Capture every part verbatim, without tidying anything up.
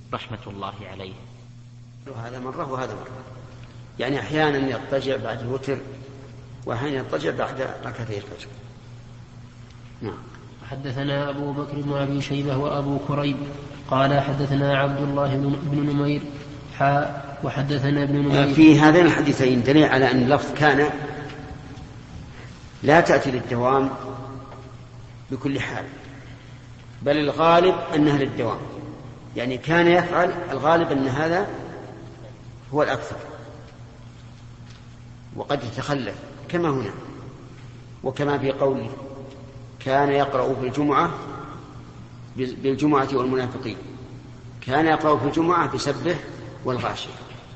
رحمة الله عليه. وهذا مرة وهذا مرة، يعني أحيانا يضطجع بعد الوتر وأحيانا يضطجع بعد ركعتي الفجر. نعم. حدثنا أبو بكر بن أبي شيبة وأبو كريب قال حدثنا عبد الله بن نمير حاء وحدثنا ابن نمير. في هذين الحديثين دليل على أن اللفظ كان لا تأتي للدوام بكل حال، بل الغالب أنها للدوام، يعني كان يفعل الغالب أن هذا هو الأكثر، وقد يتخلف كما هنا، وكما في قوله كان يقرأ في الجمعة بالجمعة والمنافقين، كان يقرأ في الجمعة بسبه والغاشية.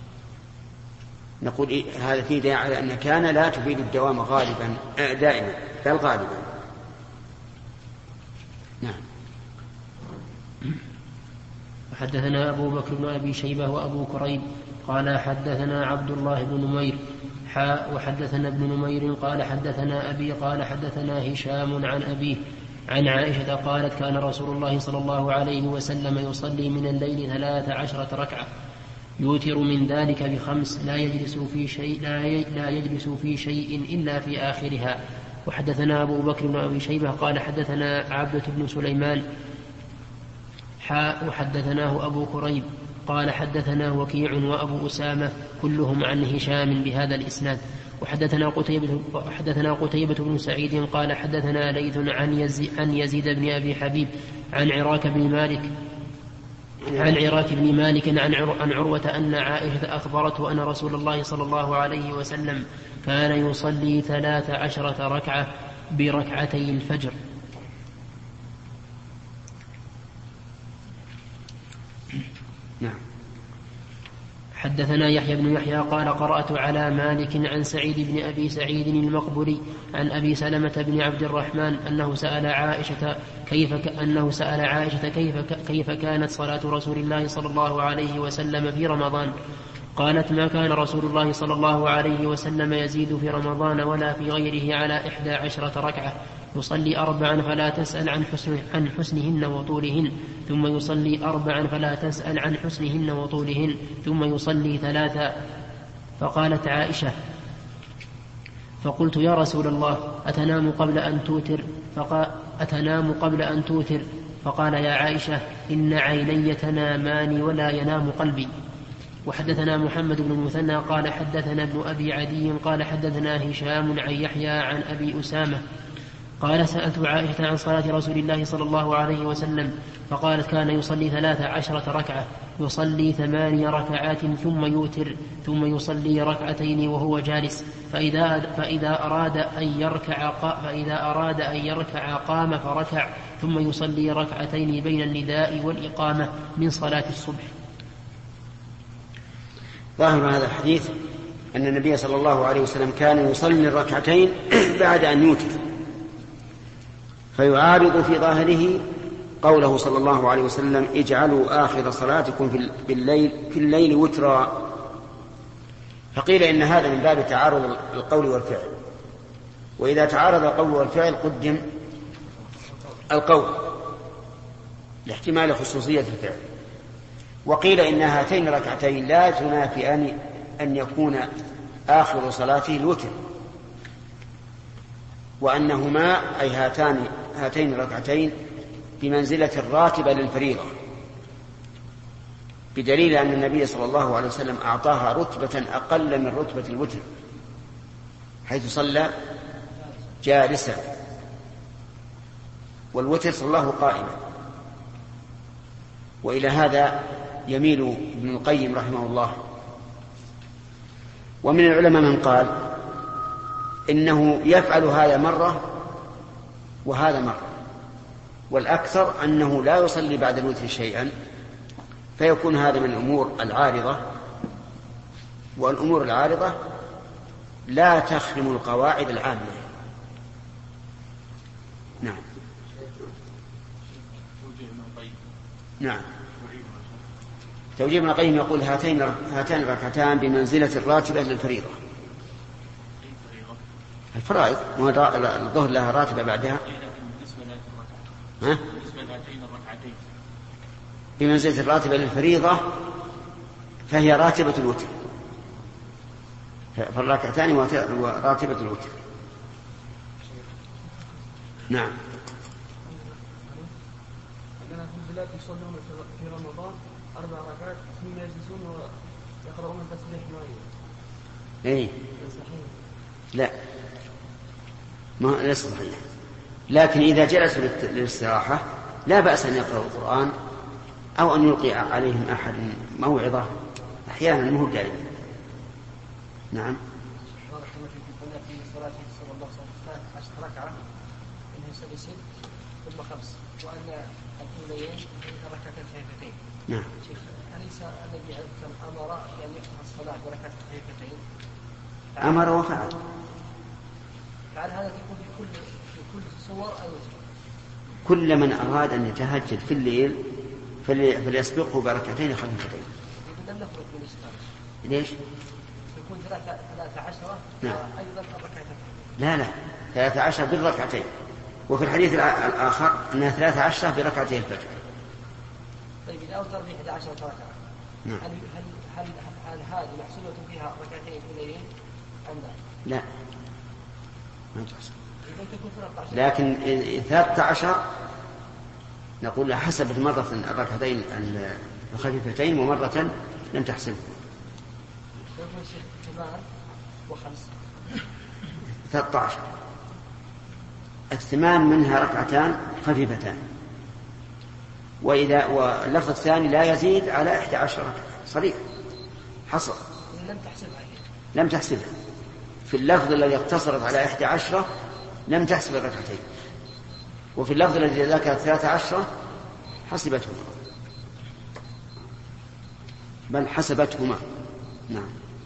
نقول إيه؟ هذا فيه دليل على أن كان لا تفيد الدوام غالبا دائما بل غالبا. نعم. حدثنا أبو بكر بن أبي شيبة وأبو كريب قال حدثنا عبد الله بن نمير حاء وحدثنا ابن نمير قال حدثنا أبي قال حدثنا هشام عن أبيه عن عائشة قالت كان رسول الله صلى الله عليه وسلم يصلي من الليل ثلاث عشرة ركعة يوتر من ذلك بخمس لا يجلس في شيء لا يجلس في شيء إلا في آخرها. وحدثنا أبو بكر بن أبي شيبة قال حدثنا عبدة بن سليمان حاء وحدثناه أبو كريب قال حدثنا وكيع وأبو أسامة كلهم عن هشام بهذا الإسناد. وحدثنا قتيبة, حدثنا قتيبة بن سعيد قال حدثنا ليث عن, يزي عن يزيد بن أبي حبيب عن عراك بن مالك عن عراك بن مالك عن, عن عروة أن عائشة أخبرته أن رسول الله صلى الله عليه وسلم كان يصلي ثلاث عشرة ركعة بركعتي الفجر. نعم. حدثنا يحيى بن يحيى قال قرأت على مالك عن سعيد بن أبي سعيد المقبري عن أبي سلمة بن عبد الرحمن أنه سأل عائشة كيف ك... أنه سأل عائشة كيف ك... كيف كانت صلاة رسول الله صلى الله عليه وسلم في رمضان. قالت ما كان رسول الله صلى الله عليه وسلم يزيد في رمضان ولا في غيره على إحدى عشرة ركعة يصلي أربعا فلا تسأل عن, حسن عن حسنهن وطولهن ثم يصلي أربعا فلا تسأل عن حسنهن وطولهن ثم يصلي ثلاثا. فقالت عائشة فقلت يا رسول الله أتنام قبل أن توتر فقال, أتنام قبل أن توتر فقال يا عائشة إن عيني تنامان ولا ينام قلبي. وحدثنا محمد بن المثنى قال حدثنا ابن أبي عدي قال حدثنا هشام عن يحيى عن أبي أسامة قال سألت عائشة عن صلاة رسول الله صلى الله عليه وسلم فقالت كان يصلي ثلاث عشرة ركعة يصلي ثماني ركعات ثم يوتر ثم يصلي ركعتين وهو جالس فإذا, فإذا, أراد أن يركع فإذا أراد أن يركع قام فركع ثم يصلي ركعتين بين النداء والإقامة من صلاة الصبح. ظاهر هذا الحديث أن النبي صلى الله عليه وسلم كان يصلي الركعتين بعد أن يوتر، فيعارض في ظاهره قوله صلى الله عليه وسلم اجعلوا آخر صلاتكم في الليل, في الليل وترا. فقيل إن هذا من باب تعارض القول والفعل، وإذا تعارض القول والفعل قدم القول لاحتمال خصوصية الفعل. وقيل إن هاتين الركعتين لا تنافيان أن يكون آخر صلاته الوتر، وأنهما أي هاتان هاتين الركعتين بمنزلة الراتبة للفريضة، بدليل أن النبي صلى الله عليه وسلم أعطاها رتبة أقل من رتبة الوتر حيث صلى جالسا، والوتر صلاه قائما. وإلى هذا يميل ابن القيم رحمه الله. ومن العلماء من قال إنه يفعل هذا مرة وهذا مرة، والأكثر أنه لا يصلي بعد الوتر شيئا، فيكون هذا من الأمور العارضة، والأمور العارضة لا تخرم القواعد العامة. نعم. نعم. توجيه ابن القيم يقول هاتين هاتان الركعتان بمنزلة الراتبة للفريضة. الفرائض الظهر لها راتبة بعدها. ها؟ بمنزلة الراتبة للفريضة فهي راتبة الوتر، فالركعتان راتبة الوتر. نعم. عندنا في البلاد يصلون في رمضان أربع ركعات ثم يجلسون ويقرؤون التسبيح معين. إيه؟ لا، ما ليس صحيح. لكن إذا جلسوا للاستراحة لا بأس أن يقرأوا القرآن أو أن يلقي عليهم أحد موعظة أحيانا، مو دائما. نعم. في صلاة صلى الله عليه وسلم عشر ركعة إنه سدس ثم خمس، وأن الأوليين ركعتين خفيفتين. نعم. أليس النبي عليه الصلاة والسلام أمر أن يفتح الصلاة بركعتين خفيفتين؟ أمر وفعل. فعل هذا يكون في كل في كل صور أو كل من أراد أن يتهجد في الليل فليسبقه بركعتين خفيفتين. لم نخرج من الإسلام. ليش؟ يكون ثلاثة ثلاثة عشرة. نعم. أيضا الركعتين. لا لا، ثلاثة عشر بالركعتين، وفي الحديث الآخر أنها ثلاثة عشر بركعتين الفجر. طيب إذا أوتر في إحدى عشرة ركعة. نعم. هل هل هل هل هذه محسوبة فيها ركعتين أوليين أم لا؟ لا، ما تحسب. إذا تكون ثلاثة عشر. لكن ثلاثة عشر نقول حسبت مرة الركعتين الخفيفتين ومرة لم تحسب. يكون شيء ثمان وخمس. ثلاثة عشر. الثمان منها ركعتان خفيفتان، وإذا واللفظ الثاني لا يزيد على إحدى عشر ركعة صريح حصر. لم تحسبها. لم تحسبها. في اللفظ الذي اقتصرت على إحدى عشرة لم تحسب الركعتين، وفي اللفظ الذي ذكر ثلاثة عشرة حسبتهما، بل حسبتهما. نعم.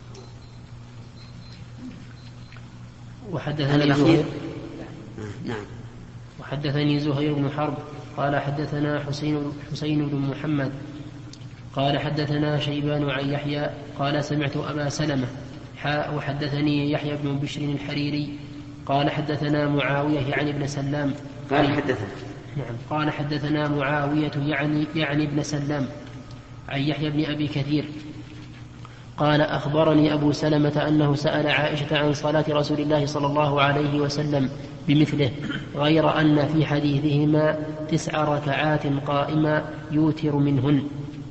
وحدثني زهير. نعم. وحدثني زهير بن حرب قال حدثنا حسين حسين بن محمد قال حدثنا شيبان عن يحيى قال سمعت أبا سلمة حاء وحدثني يحيى بن بشر الحريري قال حدثنا معاوية يعني ابن سلام قال حدثنا نعم قال حدثنا معاوية يعني يعني ابن سلام عن يحيى بن أبي كثير قال أخبرني أبو سلمة أنه سأل عائشة عن صلاة رسول الله صلى الله عليه وسلم بمثله، غير أن في حديثهما تسع ركعات قائمة يوتر منهن.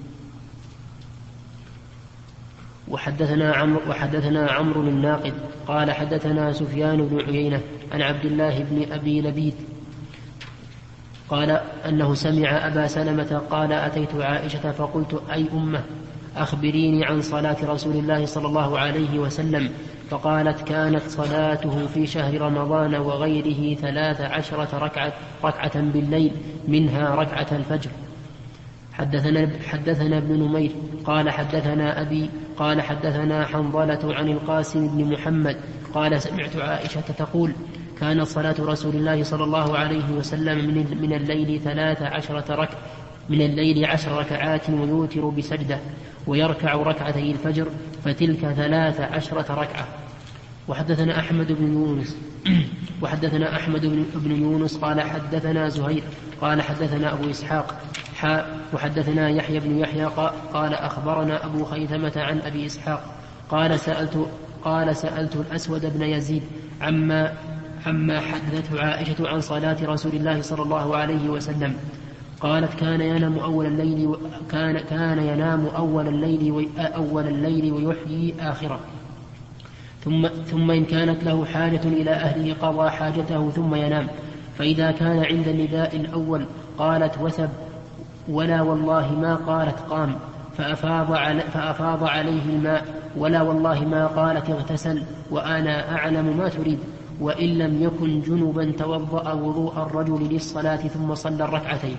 وحدثنا عمرو وحدثنا عمرو الناقد قال حدثنا سفيان بن عيينة عن عبد الله بن أبي لبيد قال أنه سمع أبا سلمة قال أتيت عائشة فقلت أي أمه أخبريني عن صلاة رسول الله صلى الله عليه وسلم، فقالت كانت صلاته في شهر رمضان وغيره ثلاث عشرة ركعة, ركعة بالليل منها ركعة الفجر. حدثنا, حدثنا ابن نمير قال حدثنا أبي قال حدثنا حنظلة عن القاسم بن محمد قال سمعت عائشة تقول كانت صلاة رسول الله صلى الله عليه وسلم من, من الليل ثلاث عشرة ركعة من الليل عشر ركعات ويوتر بسجدة ويركع ركعتي الفجر فتلك ثلاث عشرة ركعة. وحدثنا أحمد بن يونس وحدثنا أحمد بن يونس قال حدثنا زهير قال حدثنا أبو إسحاق حاء وحدثنا يحيى بن يحيى قال أخبرنا أبو خيثمة عن أبي إسحاق قال سألت قال سألت الأسود بن يزيد عما عما حدثته عائشة عن صلاة رسول الله صلى الله عليه وسلم قالت كان ينام أول الليل كان كان ينام أول الليل أول الليل ويحيي آخره، ثم ثم إن كانت له حاجة إلى أهله قضى حاجته ثم ينام، فإذا كان عند النداء الأول قالت وثب ولا والله ما قالت قام فأفاض, علي فأفاض عليه الماء ولا والله ما قالت اغتسل وأنا أعلم ما تريد، وإن لم يكن جنبا توضأ وضوء الرجل للصلاة ثم صلى الركعتين.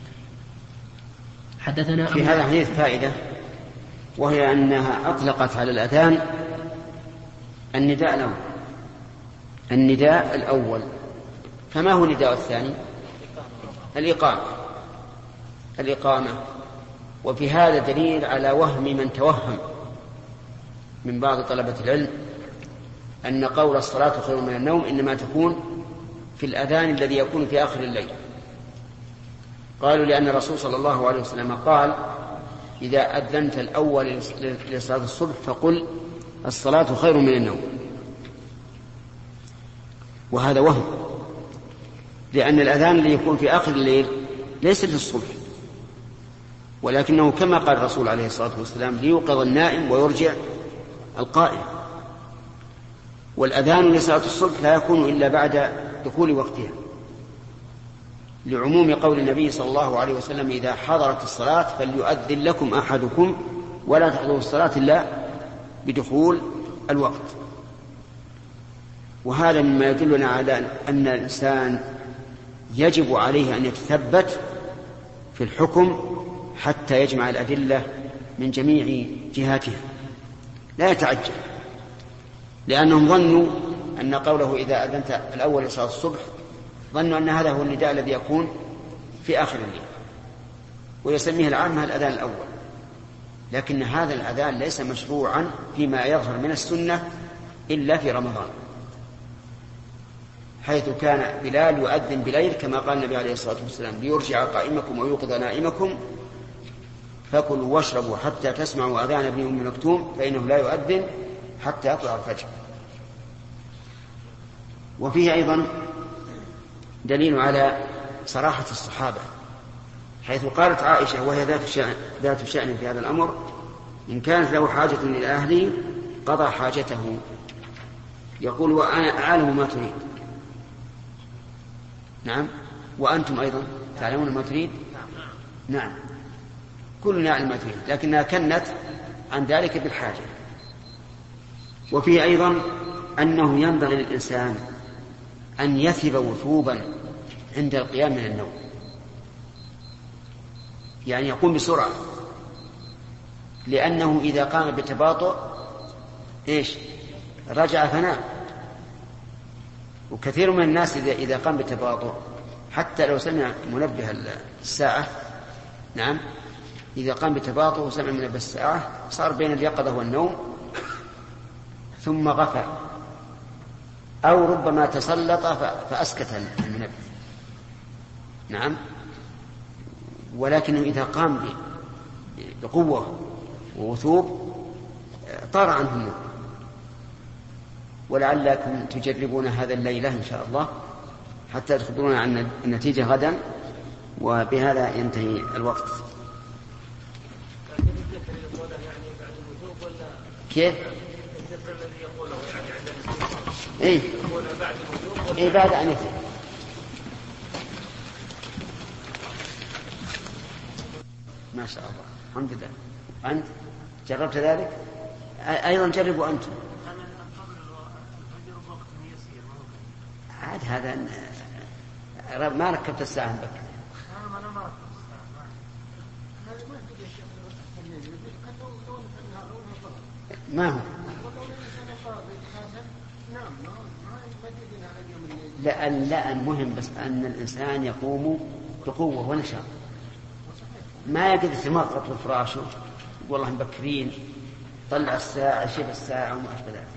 حدثنا في هذا الحديث فائدة، وهي أنها أطلقت على الأذان النداء الأول النداء الأول فما هو النداء الثاني؟ الإقامة الإقامة وفي هذا دليل على وهم من توهم من بعض طلبة العلم أن قول الصلاة خير من النوم إنما تكون في الأذان الذي يكون في آخر الليل، قالوا لأن الرسول صلى الله عليه وسلم قال إذا أذنت الأول لصلاة الصبح فقل الصلاة خير من النوم، وهذا وهم، لأن الأذان اللي يكون في آخر الليل ليس للصبح، ولكنه كما قال الرسول عليه الصلاة والسلام ليوقظ النائم ويرجع القائم. والأذان لصلاة الصبح لا يكون إلا بعد دخول وقتها، لعموم قول النبي صلى الله عليه وسلم إذا حضرت الصلاة فليؤذن لكم أحدكم ولا تحضروا الصلاة إلا بدخول الوقت. وهذا مما يدلنا على أن الإنسان يجب عليه أن يتثبت في الحكم حتى يجمع الأدلة من جميع جهاتها، لا يتعجل، لأنهم ظنوا أن قوله إذا أذنت الأول لصلاة الصبح ظنوا أن هذا هو النداء الذي يكون في آخر الليل، ويسميه العامة الأذان الأول، لكن هذا الأذان ليس مشروعا فيما يظهر من السنة إلا في رمضان، حيث كان بلال يؤذن بليل كما قال النبي عليه الصلاة والسلام ليرجع قائمكم ويوقظ نائمكم فكلوا واشربوا حتى تسمعوا أذان ابن أم مكتوم فإنه لا يؤذن حتى يطلع الفجر. وفيه أيضا دليل على صراحة الصحابة، حيث قالت عائشة وهي ذات شأن, ذات شأن في هذا الأمر إن كانت له حاجة إلى أهله قضى حاجته، يقول وأنا أعلم ما تريد. نعم، وأنتم أيضا تعلمون ما تريد. نعم، كلنا نعلم ما تريد، لكنها كنت عن ذلك بالحاجة. وفيه أيضا أنه ينبغي للإنسان أن يثب وثوبا عند القيام من النوم، يعني يقوم بسرعة، لأنه إذا قام بتباطؤ إيش رجع فنام. وكثير من الناس إذا, إذا قام بتباطؤ حتى لو سمع منبه الساعة، نعم، إذا قام بتباطؤ وسمع منبه الساعة صار بين اليقظة والنوم ثم غفى، أو ربما تسلط فأسكت المنبه. نعم، ولكنه إذا قام بقوة ووثوب طار عنه النوم. ولعلكم تجربون هذا الليلة إن شاء الله حتى تخبرون عن النتيجة غدا، وبهذا ينتهي الوقت. كيف؟ إيه؟ إيه بعد أن يفعل. ما شاء الله، الحمد لله. أنت جربت ذلك؟ أيضا جربوا أنتم. عاد هذا ما ركبت الساعة بك. ما هو؟ لا لا المهم بس أن الإنسان يقوم بقوة ونشاط، ما يقدر يتمغط في فراشه والله مبكرين طلع الساعة شوف الساعة وما أشبه ذلك.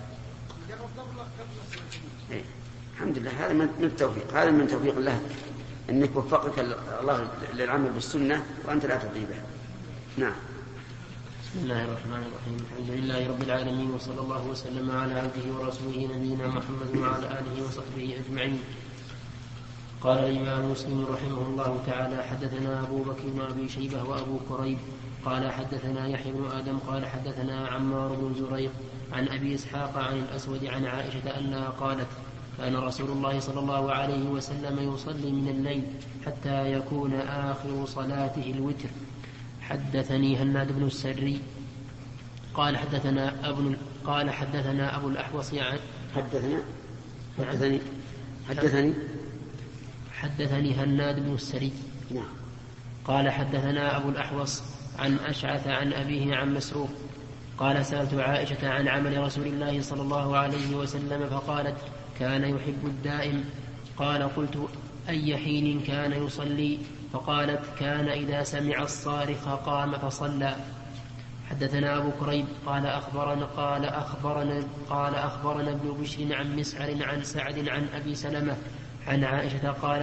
إيه. الحمد لله، هذا من التوفيق، هذا من توفيق الله أنك وفقك الله للعمل بالسنة وأنت لا تضيع بها. نعم. بسم الله الرحمن الرحيم، الحمد لله رب العالمين، وصلى الله وسلم على عبده ورسوله نبينا محمد وعلى آله وصحبه أجمعين. قال الإمام مسلم رحمه الله تعالى حدثنا أبو بكر بن أبي شيبة وأبو كريب قال حدثنا يحيى بن آدم قال حدثنا عمار بن زريق عن أبي إسحاق عن الأسود عن عائشة أنها قالت كان رسول الله صلى الله عليه وسلم يصلي من الليل حتى يكون آخر صلاته الوتر. حدثني هناد بن السري قال حدثنا أبو قال حدثنا أبو الأحوص عن حدثنا حدثني حدثني حدثني هناد بن السري نعم قال حدثنا أبو الأحوص عن أشعث عن أبيه عن مسروق قال سألت عائشة عن عمل رسول الله صلى الله عليه وسلم فقالت كان يحب الدائم. قال قلت أي حين كان يصلي؟ فقالت كان إذا سمع الصارخ قام فصلى. حدثنا أبو كريب قال أخبرنا قال أخبرنا قال أخبرنا ابن بشر عن مسعر عن سعد عن أبي سلمة عن عائشة قالت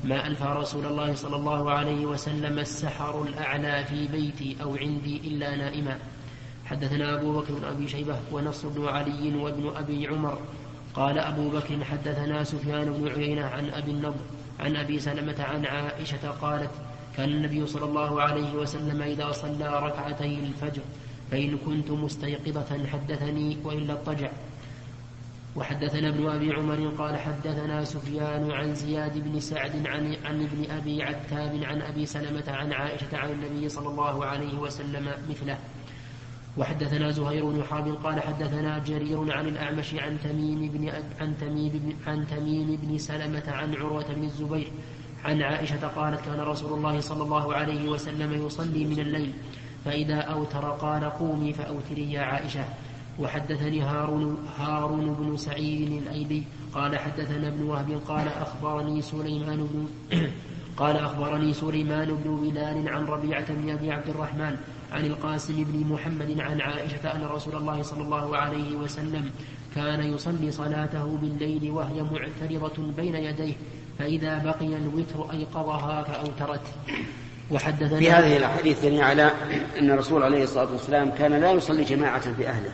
ما ألفى رسول الله صلى الله عليه وسلم السحر الأعلى في بيتي أو عندي إلا نائما. حدثنا أبو بكر بن أبي شيبة ونصر بن علي وابن أبي عمر. قال أبو بكر حدثنا سفيان بن عيينة عن أبي النضر عن أبي سلمة عن عائشة قالت كان النبي صلى الله عليه وسلم إذا صلى ركعتي الفجر فإن كنت مستيقظة حدثني وإلا اضطجع. وحدثنا ابن أبي عمر قال حدثنا سفيان عن زياد بن سعد عن, عن ابن أبي عتاب عن أبي سلمة عن عائشة عن النبي صلى الله عليه وسلم مثله. وحدثنا زهير بن حرب قال حدثنا جرير عن الأعمش عن تميم بن, عن تميم بن, عن تميم بن سلمة عن عروة بن الزبير عن عائشة قالت كان رسول الله صلى الله عليه وسلم يصلي من الليل فإذا أوتر قال قومي فأوتري يا عائشة. وحدثني هارون, هارون بن سعيد الأيلي قال حدثنا ابن وهب قال أخبرني سليمان بن قال أخبرني سليمان بن بلال عن ربيعة بن أبي عبد الرحمن عن القاسم بن محمد عن عائشة أن رسول الله صلى الله عليه وسلم كان يصلي صلاته بالليل وهي معترضة بين يديه فإذا بقي الوتر أيقظها فأوترت. وحدثنا في هذه الحديث دليل على أن الرسول عليه الصلاة والسلام كان لا يصلي جماعة في أهله،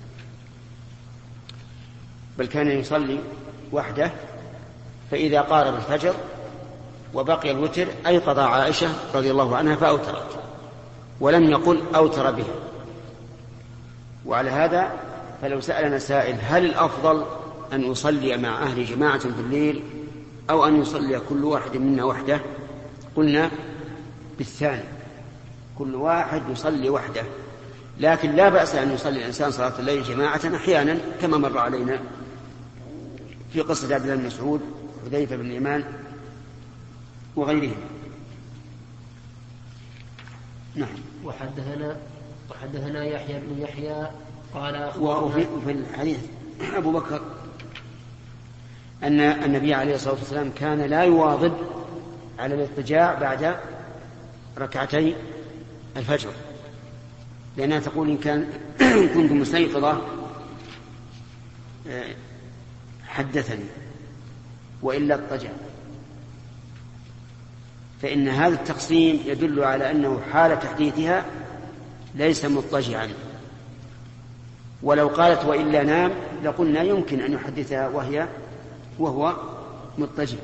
بل كان يصلي وحده، فإذا قارب الفجر وبقي الوتر أيقظ عائشة رضي الله عنها فأوترت، ولم يقل أوتر به. وعلى هذا فلو سألنا سائل هل الأفضل أن يصلي مع أهل جماعة في الليل أو أن يصلي كل واحد منا وحده، قلنا بالثاني، كل واحد يصلي وحده، لكن لا بأس أن يصلي الإنسان صلاة الليل جماعة أحيانا كما مر علينا في قصة عبد الله بن مسعود وحذيفة بن اليمان وغيرهم. نعم. وحدثنا وحدثنا يحيى بن يحيى قال وفي الحديث أبو بكر أن النبي عليه الصلاة والسلام كان لا يواظب على الاضطجاع بعد ركعتي الفجر، لأنها تقول إن كان كنت مستيقظة حدثني وإلا اضطجع، فإن هذا التقسيم يدل على أنه حال تحديثها ليس مضطجعا. ولو قالت وإلا نام لقلنا يمكن أن يحدثها وهي وهو مضطجع.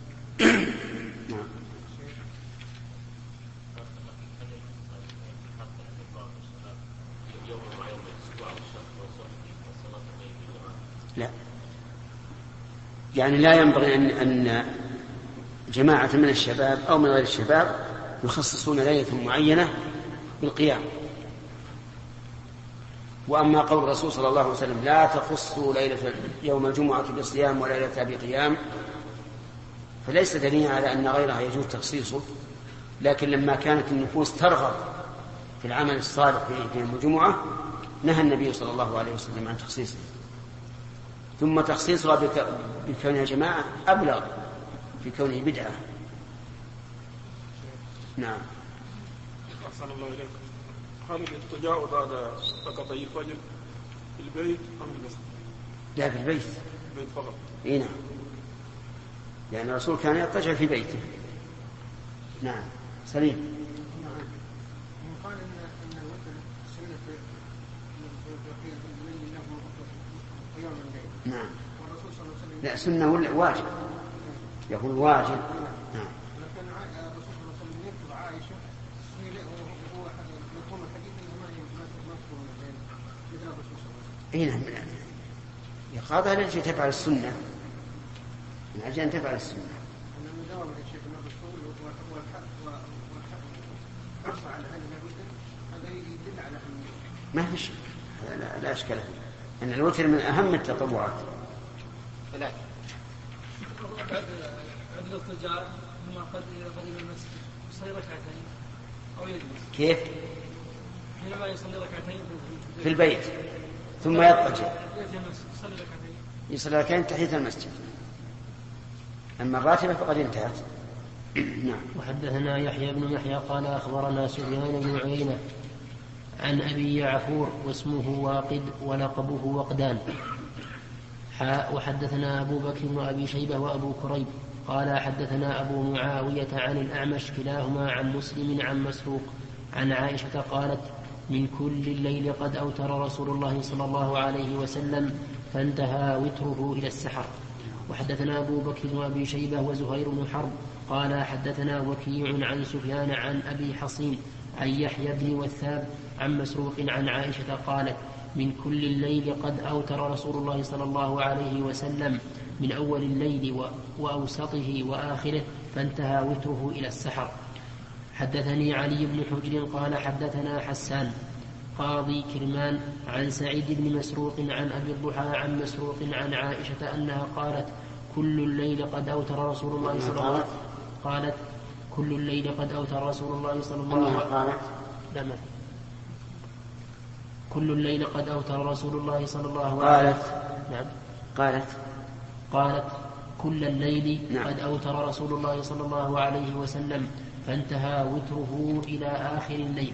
لا، يعني لا ينبغي أن, أن جماعة من الشباب أو من غير الشباب يخصصون ليلة معينة بالقيام. وأما قول الرسول صلى الله عليه وسلم لا تخصوا ليلة يوم الجمعة بصيام ولا ليلة بقيام، فليس دليلا على أن غيرها يجوز تخصيصه، لكن لما كانت النفوس ترغب في العمل الصالح في يوم الجمعة نهى النبي صلى الله عليه وسلم عن تخصيصه. ثم تخصيصها بكونها جماعة أبلغ في كونه بدعة. نعم. أحسن الله إليك. هل الاضطجاع بعد ركعتي الفجر في البيت أم في المسجد؟ لا، في البيت. البيت فقط. إيه نعم، لأن الرسول كان يضطجع في بيته. نعم. سليم. نعم. يقال إن إن الوتر سنة في بقية الليل له قيام الليل. نعم. والرسول صلى الله عليه وسلم لا، سنة ولا واجب؟ يقول واجب. نعم. لكن الرسول صلى الله عليه وسلم يكتب عائشة وهو يقول الحديث إنه ما يذكر مثل الرسول صلى الله عليه وسلم. إيه نعم. يقاضها لأجل تفعل السنة، من أجل أن تفعل السنة. أن المداومة يا شيخ الرسول والحق والحق على هذا الوتر هذا يدل على أن ما في شيء، لا, لا أشكال فيه، أن الوتر من أهم التطوعات. ثلاثة. بعد الاضطجاع ثم قد قدم المسجد يصلي ركعتين أو يجلس. كيف؟ حينما يصلي ركعتين في البيت ثم يضطجع يصلي ركعتين يصلي ركعتين تحية المسجد. أما الراتبة فقد انتهت. نعم. وحدثنا يحيى بن يحيى قال أخبرنا سفيان بن عيينة عن أبي يعفور واسمه واقد ولقبه وقدان. وحدثنا أبو بكر بن أبي شيبة وأبو كريب قال حدثنا أبو معاوية عن الأعمش كلاهما عن مسلم عن مسروق عن عائشة قالت من كل الليل قد أوتر رسول الله صلى الله عليه وسلم فانتهى وتره إلى السحر. وحدثنا أبو بكر وأبي شيبة وزهير بن حرب قال حدثنا وكيع عن سفيان عن أبي حصين عن يحيى بن وثاب عن مسروق عن عائشة قالت من كل الليل قد أوتر رسول الله صلى الله عليه وسلم من أول الليل وأوسطه وآخره فانتهى وتره إلى السحر. حدثني علي بن حجر قال حدثنا حسان قاضي كرمان عن سعيد بن مسروق عن أبي الضحى عن مسروق عن عائشة أنها قالت كل الليل قد أوتر رسول الله صلى الله عليه وسلم قالت كل الليل قد أوتر رسول الله صلى الله عليه وسلم قالت كل الليل قد أوتر رسول الله صلى الله عليه وسلم نعم قالت قالت كل الليل نعم. قد أوتر رسول الله صلى الله عليه وسلم فانتهى وتره إلى آخر الليل.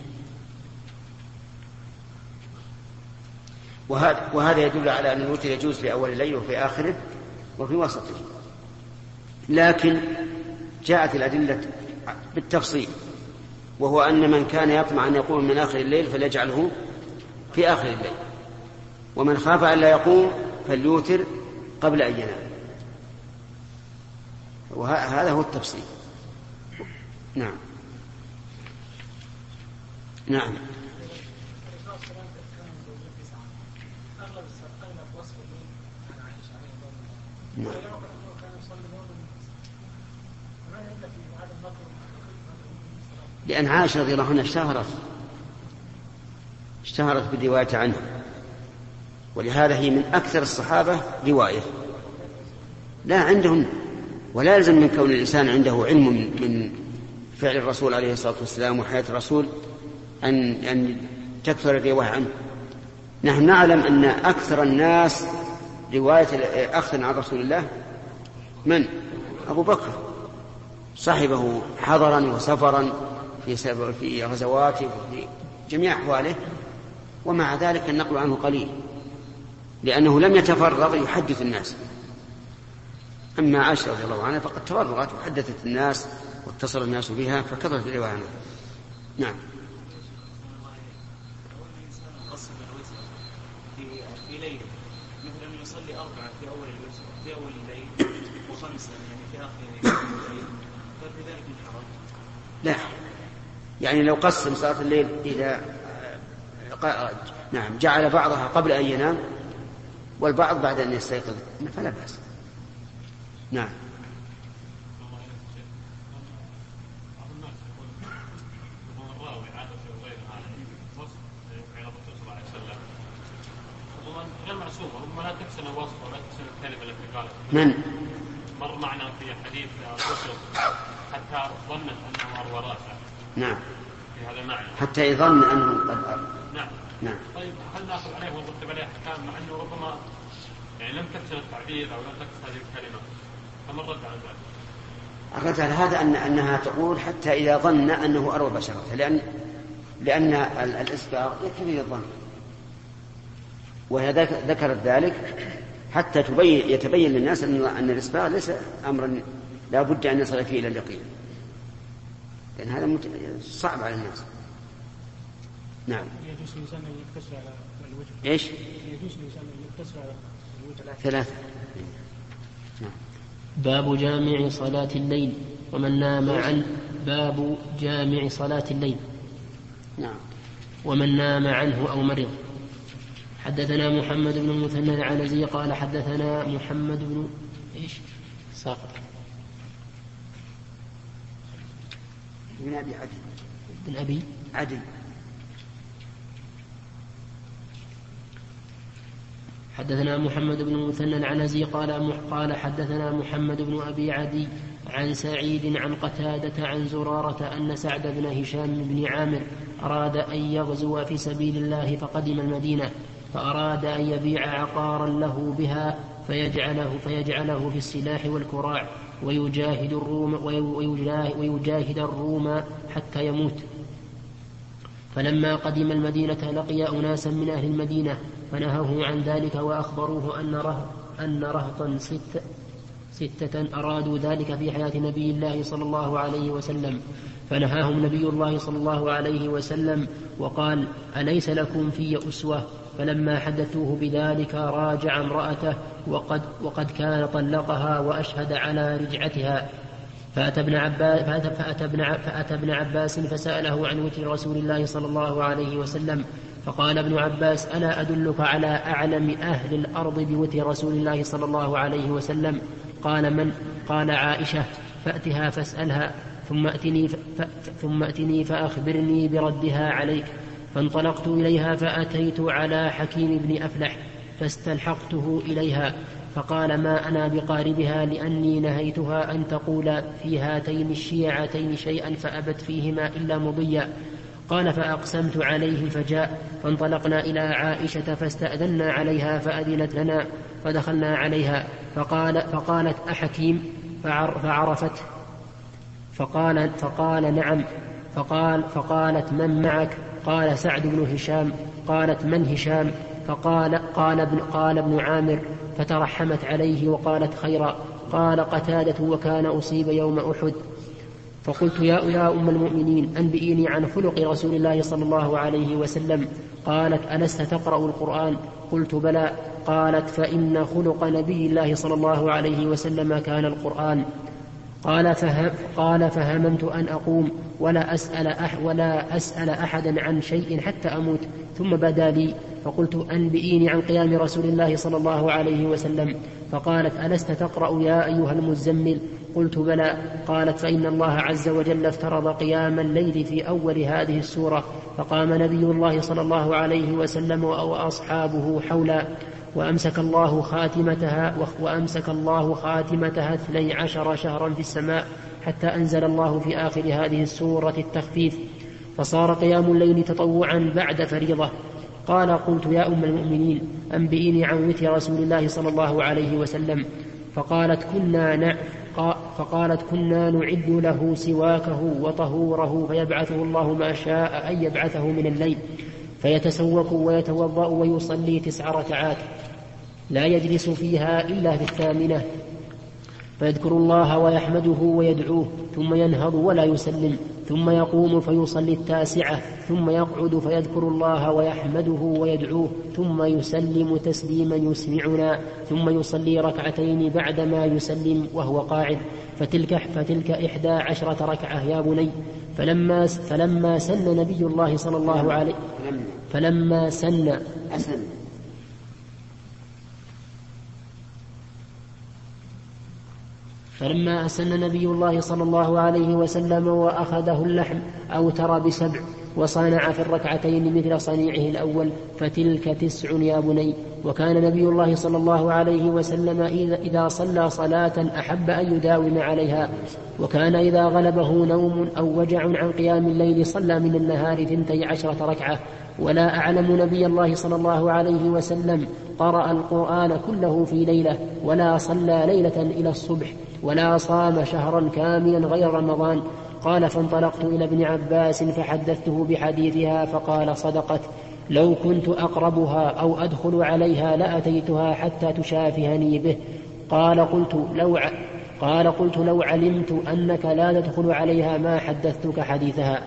وهذا, وهذا يدل على أن الوتر يجوز في أول الليل وفي آخره وفي وسطه، لكن جاءت الأدلة بالتفصيل، وهو أن من كان يطمع أن يقوم من آخر الليل فليجعله في آخر الليل، ومن خاف أن لا يقوم فليوتر قبل أن ينام، وهذا هو التفصيل. نعم نعم نعم. لأن عائشة رضي الله عنها اشتهرت اشتهرت بالرواية عنه، ولهذا هي من أكثر الصحابة رواية. لا عندهم، ولا يلزم من كون الإنسان عنده علم من فعل الرسول عليه الصلاة والسلام وحياة الرسول أن, أن تكثر الرواية عنه. نحن نعلم أن أكثر الناس رواية أخذا عن رسول الله من؟ أبو بكر، صاحبه حضرا وسفرا في في غزواته وفي جميع أحواله، ومع ذلك النقل عنه قليل لأنه لم يتفرغ يحدث الناس. أما عائشة رضي الله عنها فقد تفرغت وحدثت الناس واتصل الناس بها فكثرت الرواية عنها. نعم. في ليل مثل أن يصلي أربعة في أول في أول الليل وخمسة يعني في آخر الليل، ففي ذلك من حرج؟ لا، يعني لو قسم صلاة الليل إلى نعم جعل بعضها قبل أن ينام والبعض بعد أن يستيقظ فلا بأس. نعم. من مر معنا في حديث الرسل حتى ظنت أنه أروى راسع. نعم. في هذا المعنى. حتى يظن أنه قد أروى. نعم. نعم. طيب هل نأخذ عليه ونرتب عليه أحكام مع أنه ربما يعني لم تكسر التعبير أو لم تكسر هذه الكلمة، فمن رد على ذلك؟ أخذت على هذا أن أنها تقول حتى إذا ظن أنه أروى بشرته، لأن لأن الإسباغ يكفي الظن، وهي ذكرت ذلك حتى تبين يتبين للناس أن أن الإسباغ ليس أمرا لا بد أن يصل فيه إلى اليقين، لأن هذا صعب على الناس. نعم. يجوز الإنسان أن يقتصر على الوجه. إيش؟ يجوز الإنسان أن يقتصر على الوجه. ثلاثة. نعم. باب جامع صلاة الليل ومن نام عن باب جامع صلاة الليل. نعم. ومن نام عنه أو مرض. حدثنا محمد بن المثنى العنزي قال حدثنا محمد بن إيش ساقط بن أبي عدي بن أبي عدي. حدثنا محمد بن المثنى العنزي قال قال حدثنا محمد بن أبي عدي عن سعيد عن قتادة عن زرارة أن سعد بن هشام بن عامر أراد أن يغزو في سبيل الله فقدم المدينة، فأراد أن يبيع عقارا له بها فيجعله, فيجعله في السلاح والكراع ويجاهد الروم, ويجاهد الروم حتى يموت. فلما قدم المدينة لقي أناسا من أهل المدينة فنهوه عن ذلك وأخبروه أن, ره أن رهطا ست ستة أرادوا ذلك في حياة نبي الله صلى الله عليه وسلم، فنهاهم نبي الله صلى الله عليه وسلم وقال: أليس لكم في أسوة؟ فلما حدثوه بذلك راجع امرأته وقد, وقد كان طلقها وأشهد على رجعتها. فأتى ابن عباس, فأتى ابن, فأتى ابن عباس فسأله عن وتر رسول الله صلى الله عليه وسلم، فقال ابن عباس: ألا أدلك على أعلم أهل الأرض بوتر رسول الله صلى الله عليه وسلم؟ قال: من؟ قال: عائشة. فأتها فاسألها ثم أتني, ثم أتني فأخبرني بردها عليك. فانطلقت إليها فأتيت على حكيم بن أفلح فاستلحقته إليها، فقال: ما أنا بقاربها، لأني نهيتها أن تقول في هاتين الشيعتين شيئا فأبت فيهما إلا مضيا. قال: فأقسمت عليه فجاء، فانطلقنا إلى عائشة فاستأذنا عليها فأذنت لنا، فدخلنا عليها فقال فقالت: أحكيم؟ فعرفت فقال, فقال: نعم. فقال فقالت: من معك؟ قال: سعد بن هشام. قالت: من هشام؟ فقال قال ابن, قال ابن عامر. فترحمت عليه وقالت: خيرا. قال قتادة: وكان أصيب يوم أحد. فقلت: يا, يا أم المؤمنين، أنبئيني عن خلق رسول الله صلى الله عليه وسلم. قالت: ألست تقرأ القرآن؟ قلت: بلى. قالت: فإن خلق نبي الله صلى الله عليه وسلم كان القرآن. قال, فهم قال فهممت أن أقوم ولا أسأل, أح ولا أسأل أحدا عن شيء حتى أموت، ثم بدا لي فقلت: أنبئيني عن قيام رسول الله صلى الله عليه وسلم. فقالت: ألست تقرأ يا أيها المزمل؟ قلت: بلى. قالت: فإن الله عز وجل افترض قيام الليل في أول هذه السورة، فقام نبي الله صلى الله عليه وسلم وأصحابه حولا، وأمسك الله خاتمتها وأمسك الله خاتمتها اثني عشر شهرا في السماء، حتى أنزل الله في آخر هذه السورة التخفيف، فصار قيام الليل تطوعا بعد فريضة. قال: قلت: يا أم المؤمنين، أنبئيني عن وتر رسول الله صلى الله عليه وسلم. فقالت: كنا ن... فقالت: كنا نعد له سواكه وطهوره، فيبعثه الله ما شاء أن يبعثه من الليل، فيتسوك ويتوضأ ويصلي تسع ركعات لا يجلس فيها إلا في الثامنة، فيذكر الله ويحمده ويدعوه، ثم ينهض ولا يسلم، ثم يقوم فيصلي التاسعة، ثم يقعد فيذكر الله ويحمده ويدعوه، ثم يسلم تسليما يسمعنا، ثم يصلي ركعتين بعدما يسلم وهو قاعد، فتلك, فتلك إحدى عشرة ركعة يا بني. فلما, فلما سن نبي الله صلى الله عليه فلما سن أسن فلما أسن نبي الله صلى الله عليه وسلم وأخذه اللحم أوتر بسبع، وصنع في الركعتين مثل صنيعه الأول، فتلك تسع يا بني. وكان نبي الله صلى الله عليه وسلم إذا صلى صلاة أحب أن يداوم عليها، وكان إذا غلبه نوم أو وجع عن قيام الليل صلى من النهار ثنتي عشرة ركعة. ولا أعلم نبي الله صلى الله عليه وسلم قرأ القرآن كله في ليلة، ولا صلى ليلة إلى الصبح، ولا صام شهرا كاملا غير رمضان. قال: فانطلقت إلى ابن عباس فحدثته بحديثها، فقال: صدقت، لو كنت أقربها أو أدخل عليها لأتيتها حتى تشافهني به. قال: قلت لو ع... قال قلت لو علمت أنك لا تدخل عليها ما حدثتك حديثها.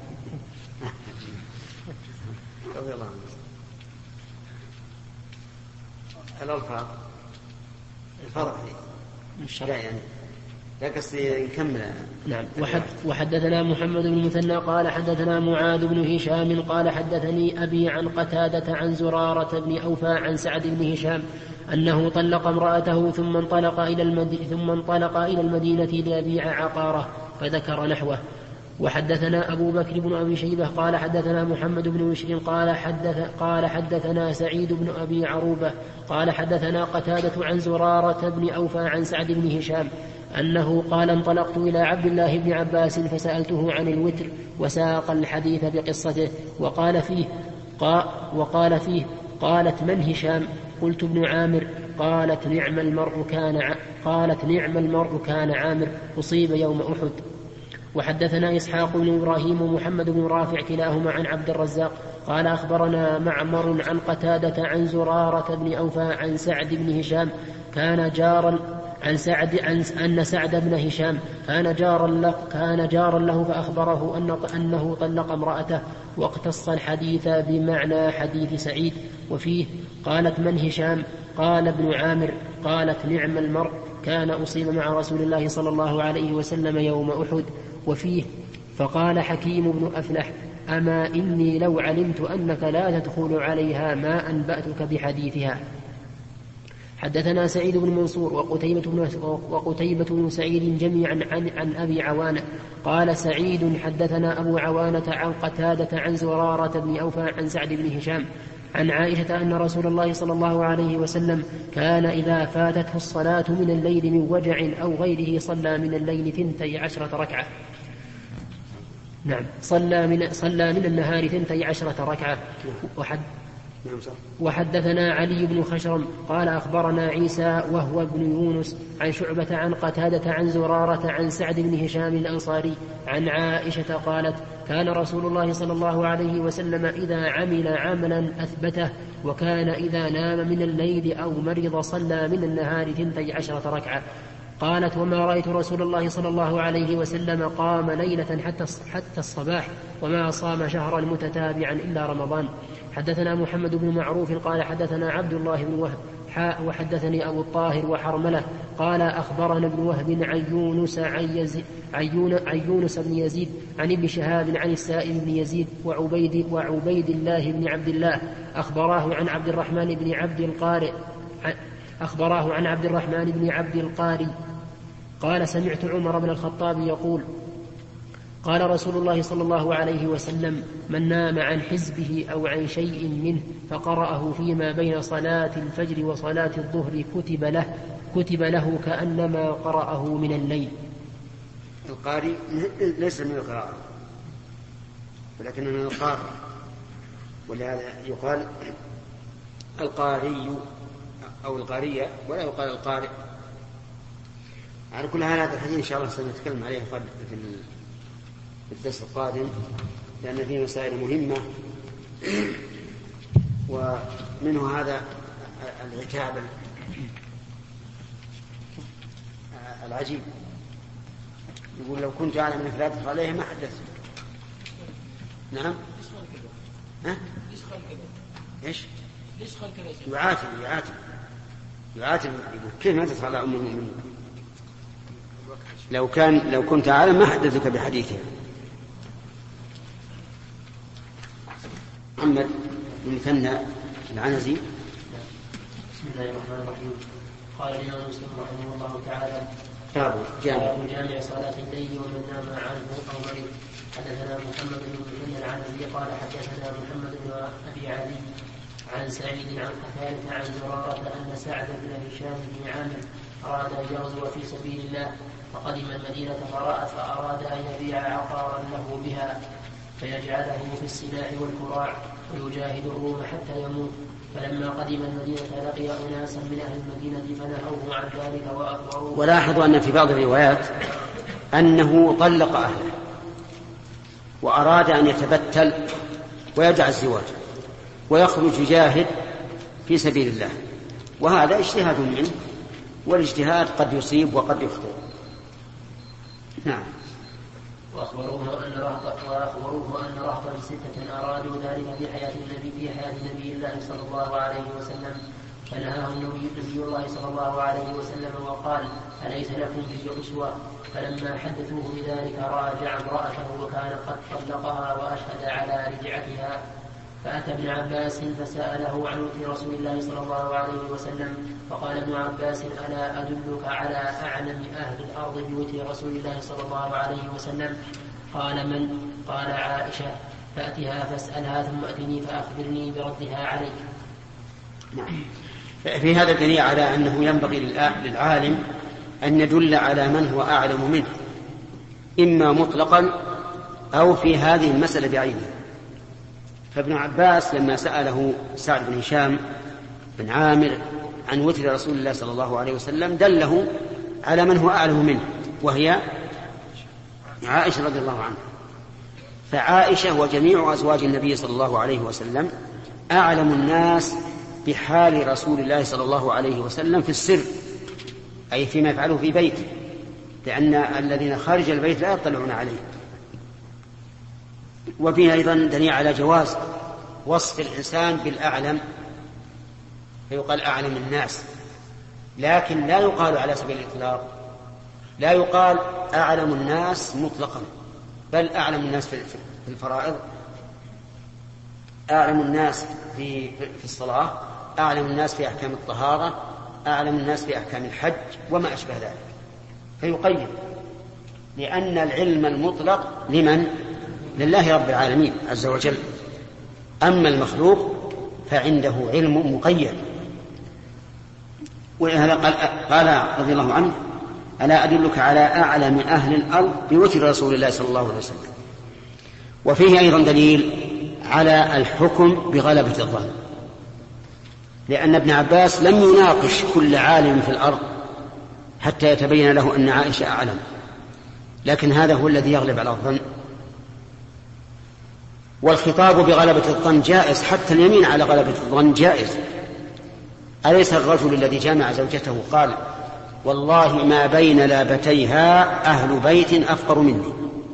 الألفاظ الفرق لا يعني لا قصدي نكمل. نعم. وحد وحدثنا محمد بن المثنى قال حدثنا معاذ بن هشام قال حدثني أبي عن قتادة عن زرارة بن أوفى عن سعد بن هشام أنه طلق امرأته ثم انطلق إلى المدينة, ثم انطلق إلى المدينة ليبيع عقاره، فذكر نحوه. وحدثنا أبو بكر بن أبي شيبة قال حدثنا محمد بن بشر قال, حدث قال حدثنا سعيد بن أبي عروبة قال حدثنا قتادة عن زرارة بن أوفى عن سعد بن هشام أنه قال انطلقت إلى عبد الله بن عباس فسألته عن الوتر، وساق الحديث بقصته. وقال فيه, قال وقال فيه قالت: من هشام؟ قلت: ابن عامر. قالت: نعم المرء كان ع... قالت نعم المرء كان عامر، أصيب يوم أحد. وحدثنا إسحاق بن إبراهيم ومحمد بن رافع كلاهما عن عبد الرزاق قال أخبرنا معمر عن قتادة عن زرارة بن أوفى عن سعد بن هشام كان جارا عن سعد عن أن سعد بن هشام كان جارا له كان جارا له فأخبره أن أنه طلق امرأته، واقتص الحديث بمعنى حديث سعيد. وفيه قالت من هشام؟ قال ابن عامر. قالت نعم المرء كان أصيب مع رسول الله صلى الله عليه وسلم يوم أحد. وفيه فقال حكيم بن أفلح أما إني لو علمت أنك لا تدخل عليها ما أنبأتك بحديثها. حدثنا سعيد بن منصور وقتيبة بن, وقتيبة بن سعيد جميعا عن, عن أبي عوانة. قال سعيد حدثنا أبو عوانة عن قتادة عن زرارة بن أوفى عن سعد بن هشام عن عائشة أن رسول الله صلى الله عليه وسلم كان إذا فاتته الصلاة من الليل من وجع أو غيره صلى من الليل ثنتي عشرة ركعة. نعم صلى من, صلى من النهار ثنتي عشرة ركعة. وحد وحدثنا علي بن خشرم قال أخبرنا عيسى وهو ابن يونس عن شعبة عن قتادة عن زرارة عن سعد بن هشام الأنصاري عن عائشة قالت كان رسول الله صلى الله عليه وسلم إذا عمل عملا أثبته، وكان إذا نام من الليل أو مرض صلى من النهار ثنتي عشرة ركعة. قالت وما رأيت رسول الله صلى الله عليه وسلم قام ليلة حتى حتى الصباح، وما صام شهرا متتابعا إلا رمضان. حدثنا محمد بن معروف قال حدثنا عبد الله بن وهب حاء وحدثني أبو الطاهر وحرملة قال أخبرنا ابن وهب عن يونس عن, يزي عن يونس بن يزيد عن ابن شهاب عن السائب بن يزيد وعبيد, وعبيد الله بن عبد الله أخبراه عن عبد الرحمن بن عبد القارئ أخبراه عن عبد الرحمن بن عبد القاري قال سمعت عمر بن الخطاب يقول قال رسول الله صلى الله عليه وسلم من نام عن حزبه أو عن شيء منه فقرأه فيما بين صلاة الفجر وصلاة الظهر كتب له كتب له كأنما قرأه من الليل. القاري ليس من القراءة ولكنه من القارئ، ولهذا يقال القاري أو القارية ولا يقال القارئ. على كل حال هذا الحديث إن شاء الله سنتكلم عليه في الدرس القادم، لأن فيه مسائل مهمة، ومنه هذا العتاب العجيب. يقول لو كنت أعلم أنك لا تدخل عليه ما حدثت. نعم ها؟ إيش؟ يعاتب يعاتب يعاتب يقول كيف ما تدخل على أم المؤمنين؟ لو كان لو كنت أعلم ما حدثك بحديثها. محمد بن مثنى العنزي. بسم الله الرحمن الرحيم. قال الإمام مسلم رحمه الله تعالى باب جامع جامع صلاة الليل ومن نام عنه أو مرض. حدثنا محمد بن مثنى العنزي قال حدثنا محمد بن أبي علي عن سعيد عن قتادة عن زرارة أن سعد بن هشام بن عامر أراد أن يغزو في سبيل الله، فقدم المدينة فأراد أن يبيع عقارا له بها فيجعله في السلاح والكراع ويجاهد الروم حتى يموت. فلما قدم المدينة لقي أناسا من أهل المدينة فنهوه عن ذلك وأخبروه. ولاحظوا أن في بعض الروايات أنه طلق أهله وأراد أن يتبتل ويدع الزواج ويخرج يجاهد في سبيل الله، وهذا اجتهاد منه، والاجتهاد قد يصيب وقد يخطئ. نعم. وأخبروه أن رهطا وأخبروه أن رهطا ستة أرادوا ذلك في حياة النبي في حياة نبي الله صلى الله عليه وسلم، فنهاه النبي نبي الله صلى الله عليه وسلم وقال أليس لكم في أسوة؟ فلما حدثوه بذلك راجع امرأته وكان قد طلقها وأشهد على رجعتها، فأتى ابن عباس فسأله عن وتر رسول الله صلى الله عليه وسلم، فقال ابن عباس ألا أدلك على أعلم أهل الأرض بوتر رسول الله صلى الله عليه وسلم؟ قال من؟ قال عائشة، فأتها فاسألها ثم أتني فأخبرني بردها عليك. في هذا الدليل على أنه ينبغي للعالم أن يدل على من هو أعلم منه، إما مطلقا أو في هذه المسألة بعينها. فابن عباس لما سأله سعد بن هشام بن عامر عن وتر رسول الله صلى الله عليه وسلم دله على من هو أعلم منه، وهي عائشة رضي الله عنها. فعائشة وجميع أزواج النبي صلى الله عليه وسلم أعلم الناس بحال رسول الله صلى الله عليه وسلم في السر، أي فيما يفعله في بيته، لأن الذين خارج البيت لا يطلعون عليه. وفيه أيضا دليل على جواز وصف الإنسان بالأعلم، فيقال أعلم الناس، لكن لا يقال على سبيل الإطلاق، لا يقال أعلم الناس مطلقا، بل أعلم الناس في الفرائض، أعلم الناس في في الصلاة، أعلم الناس في أحكام الطهارة، أعلم الناس في أحكام الحج وما أشبه ذلك، فيقيد، لأن العلم المطلق لمن؟ لله رب العالمين عز وجل. أما المخلوق فعنده علم مقيد. ولهذا قال, قال رضي الله عنه: ألا أدلك على أعلم أهل الأرض بوتر رسول الله صلى الله عليه وسلم. وفيه أيضا دليل على الحكم بغلبة الظن، لأن ابن عباس لم يناقش كل عالم في الأرض حتى يتبين له أن عائشة أعلم، لكن هذا هو الذي يغلب على الظن. والخطاب بغلبة الظن جائز، حتى اليمين على غلبة الظن جائز. أليس الرجل الذي جامع زوجته قال: والله ما بين لابتيها أهل بيت أفقر مني،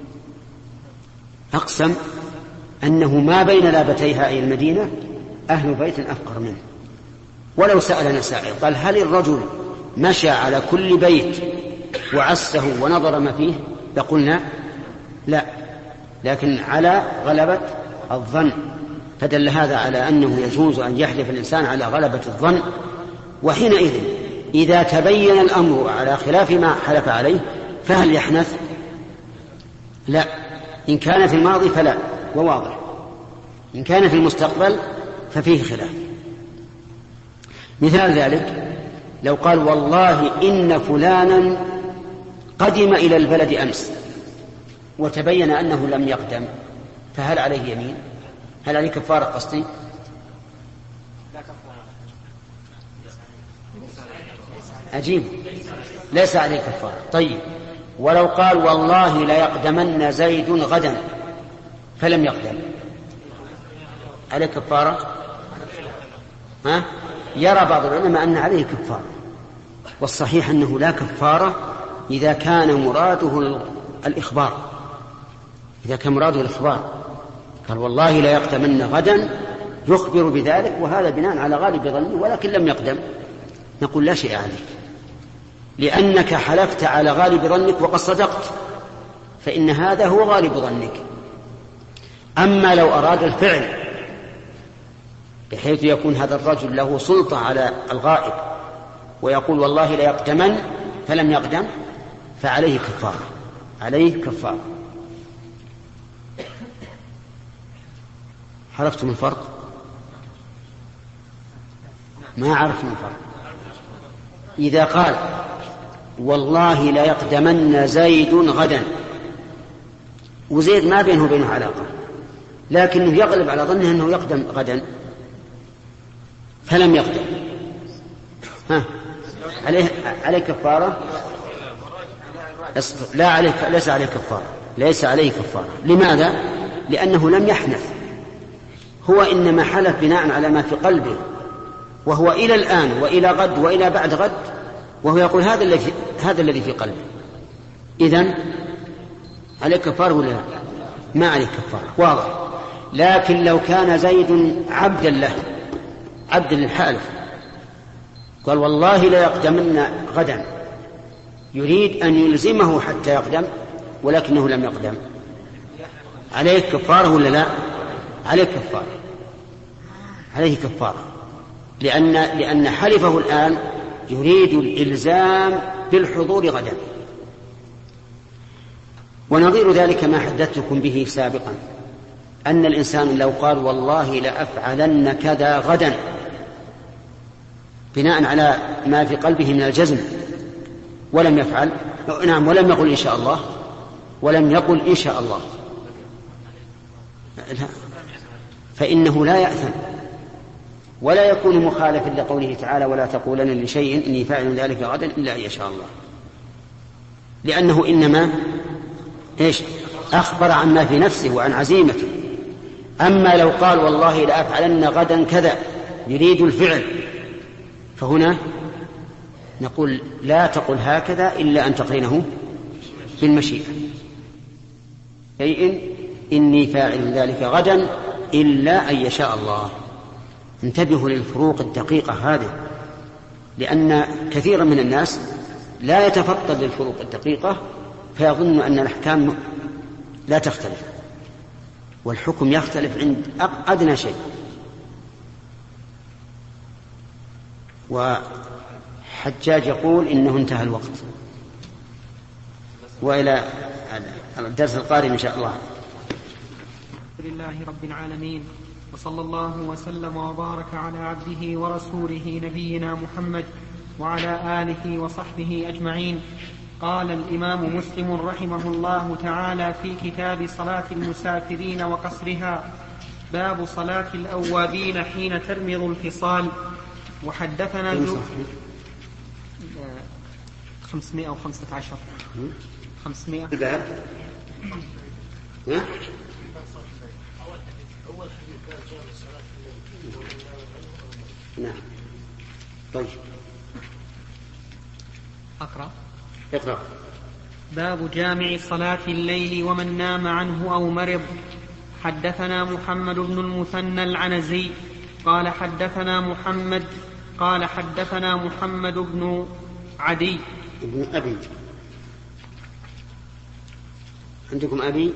أقسم أنه ما بين لابتيها أي المدينة أهل بيت أفقر منه. ولو سألنا سائل قال: هل الرجل مشى على كل بيت وعسه ونظر ما فيه؟ لقلنا لا، لكن على غلبة الظن. فدل هذا على أنه يجوز أن يحلف الإنسان على غلبة الظن، وحينئذ إذا تبين الأمر على خلاف ما حلف عليه فهل يحنث؟ لا. إن كان في الماضي فلا، وواضح. إن كان في المستقبل ففيه خلاف. مثال ذلك لو قال: والله إن فلانا قدم إلى البلد أمس، وتبين أنه لم يقدم، فهل عليه يمين؟ هل عليه كفارة قصدي؟ أجيب: ليس عليه كفارة. طيب، ولو قال: والله لا يقدمن زيد غدا، فلم يقدم، عليه كفارة؟ ها؟ يرى بعض العلماء أن عليه كفارة، والصحيح أنه لا كفارة إذا كان مراده الإخبار. إذا كان مراده الإخبار قال: والله لا يقدمن غدا، يخبر بذلك، وهذا بناء على غالب ظنه، ولكن لم يقدم، نقول لا شيء عليك، لأنك حلفت على غالب ظنك وقد صدقت، فإن هذا هو غالب ظنك. أما لو أراد الفعل بحيث يكون هذا الرجل له سلطة على الغائب ويقول: والله لا يقدمن، فلم يقدم، فعليه كفارة، عليه كفارة. عرفتم الفرق؟ ما عرفتم الفرق. إذا قال: والله لا يقدمن زيد غدا، وزيد ما بينه وبينه علاقة، لكنه يغلب على ظنه أنه يقدم غدا فلم يقدم، ها عليه عليه كفارة؟ لا عليه، ليس عليه كفارة، ليس عليه كفارة. لماذا؟ لأنه لم يحنث، هو إنما حلف بناء على ما في قلبه، وهو إلى الآن وإلى غد وإلى بعد غد وهو يقول هذا الذي هذا الذي في قلبه. إذن عليه كفارة ولا لا؟ ما عليه كفارة، واضح. لكن لو كان زيد عبدا له، عبد للحالف، قال: والله لا يقدمن غدا، يريد أن يلزمه حتى يقدم ولكنه لم يقدم، عليه كفارة ولا لا؟ عليه كفارة، عليه كفارة، لأن لأن حلفه الآن يريد الإلزام بالحضور غدا. ونظير ذلك ما حدثتكم به سابقا، أن الإنسان لو قال: والله لأفعلن كذا غدا، بناء على ما في قلبه من الجزم، ولم يفعل، نعم، ولم يقل إن شاء الله، ولم يقل إن شاء الله، فإنه لا يأثم ولا يكون مخالفا لقوله تعالى: ولا تقولن لشيء إني فاعل ذلك غدا إلا أن يشاء الله، لأنه إنما إيش؟ أخبر عما في نفسه وعن عزيمته. أما لو قال: والله لأفعلن غدا كذا، يريد الفعل، فهنا نقول لا تقل هكذا إلا أن تقرنه بالمشيئة، أي إن إني فاعل ذلك غدا إلا أن يشاء الله. انتبهوا للفروق الدقيقة هذه، لأن كثيرا من الناس لا يتفطن للفروق الدقيقة فيظن أن الأحكام لا تختلف، والحكم يختلف عند أدنى شيء. وحجاج يقول إنه انتهى الوقت، وإلى الدرس القادم إن شاء الله. الحمد لله رب العالمين، وصلى الله وسلم وبارك على عبده ورسوله نبينا محمد وعلى آله وصحبه أجمعين. قال الإمام مسلم رحمه الله تعالى في كتاب صلاة المسافرين وقصرها: باب صلاة الأوابين حين ترمض الفصال. وحدثنا جو خمسمائة وخمسة عشر خمسمائة الباب نعم. طيب أقرأ اقرأ. باب جامع صلاة الليل ومن نام عنه أو مرض. حدثنا محمد بن المثنى العنزي قال حدثنا محمد قال حدثنا محمد بن عدي ابن أبي. عندكم أبي؟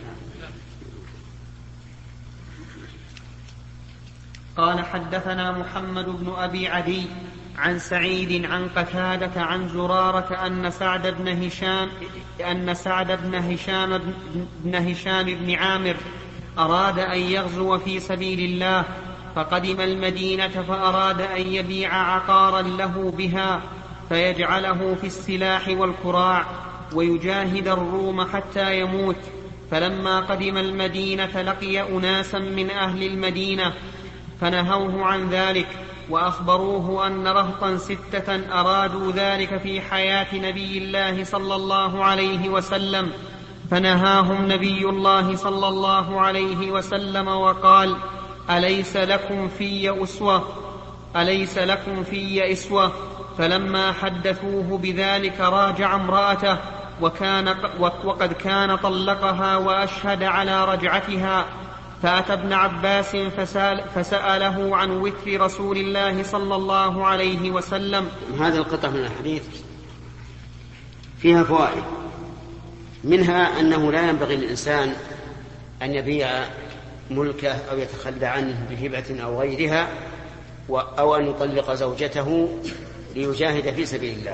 قال حدثنا محمد بن أبي عدي عن سعيد عن قتادة عن زرارة أن سعد بن هشام أن سعد بن هشام بن هشام بن عامر أراد أن يغزو في سبيل الله، فقدم المدينة فأراد أن يبيع عقارا له بها فيجعله في السلاح والكراع ويجاهد الروم حتى يموت. فلما قدم المدينة لقي أناسا من أهل المدينة فنهوه عن ذلك، وأخبروه أن رهطا ستة أرادوا ذلك في حياة نبي الله صلى الله عليه وسلم، فنهاهم نبي الله صلى الله عليه وسلم وقال: أليس لكم في أسوة أليس لكم في إسوة. فلما حدثوه بذلك راجع امرأته، وكان وقد كان طلقها وأشهد على رجعتها، فأتى ابن عباس فسأل فسأله عن وتر رسول الله صلى الله عليه وسلم. هذا القطع من الحديث فيها فوائد، منها أنه لا ينبغي للإنسان أن يبيع ملكه أو يتخلى عنه بهبة أو غيرها، أو أن يطلق زوجته ليجاهد في سبيل الله،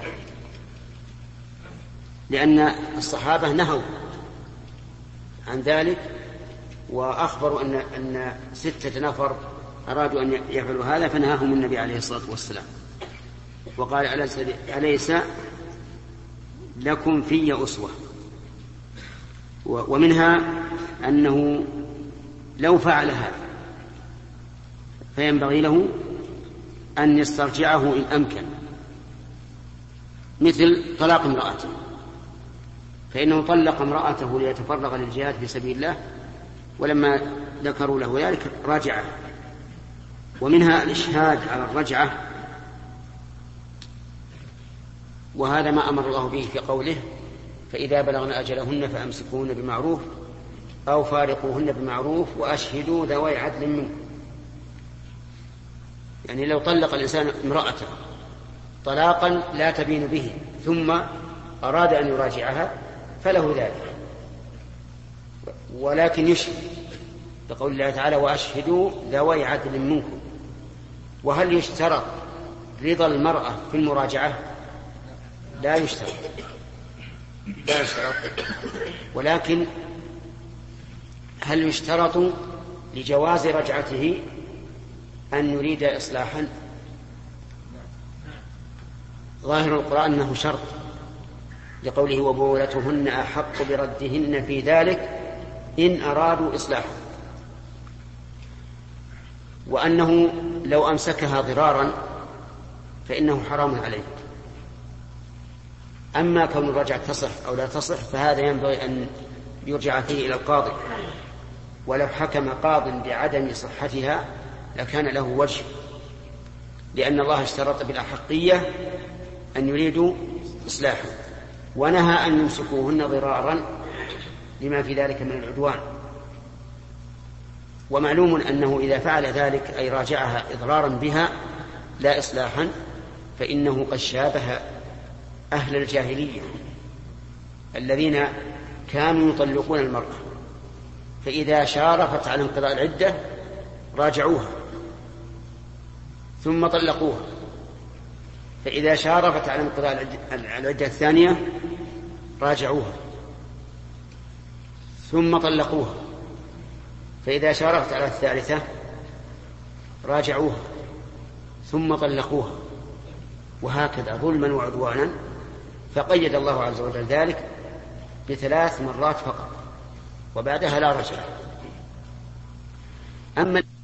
لأن الصحابة نهوا عن ذلك وأخبروا أن, أن ستة نفر أرادوا أن يفعلوا هذا فنهاهم النبي عليه الصلاة والسلام وقال: أليس لكم في أسوة. ومنها أنه لو فعل هذا فينبغي له أن يسترجعه إن أمكن، مثل طلاق امرأته، فإنه طلق امرأته ليتفرغ للجهاد في سبيل الله، ولما ذكروا له ذلك راجعه. ومنها الإشهاد على الرجعة، وهذا ما أمر الله به في قوله: فإذا بلغن أجلهن فأمسكوهن بمعروف أو فارقوهن بمعروف وأشهدوا ذوي عدل منكم. يعني لو طلق الإنسان امرأته طلاقا لا تبين به ثم أراد أن يراجعها فله ذلك، ولكن يشهد بقول الله تعالى: وأشهدوا ذوي عدل منكم. وهل يشترط رضا المرأة في المراجعة؟ لا يشترط لا يشترط ولكن هل يشترط لجواز رجعته أن يريد إصلاحا؟ ظاهر القرآن أنه شرط، لقوله: وبولتهن أحق بردهن في ذلك إن أرادوا إصلاحا، وأنه لو أمسكها ضرارا فإنه حرام عليه. أما كون الرجعة تصح أو لا تصح فهذا ينبغي أن يرجع فيه إلى القاضي، ولو حكم قاض بعدم صحتها لكان له وجه، لأن الله اشترط بالأحقية أن يريدوا إصلاحا، ونهى أن يمسكوهن ضرارا لما في ذلك من العدوان. ومعلوم أنه إذا فعل ذلك أي راجعها إضرارا بها لا إصلاحا فإنه قد شابه أهل الجاهلية الذين كانوا يطلقون المرأة، فإذا شارفت على انقضاء العدة راجعوها ثم طلقوها، فإذا شارفت على انقضاء العدة الثانية راجعوها ثم طلقوها، فإذا شارفت على الثالثة راجعوها ثم طلقوها، وهكذا ظلما وعدوانا. فقيد الله عز وجل ذلك بثلاث مرات فقط، وبعدها لا رجعة. أما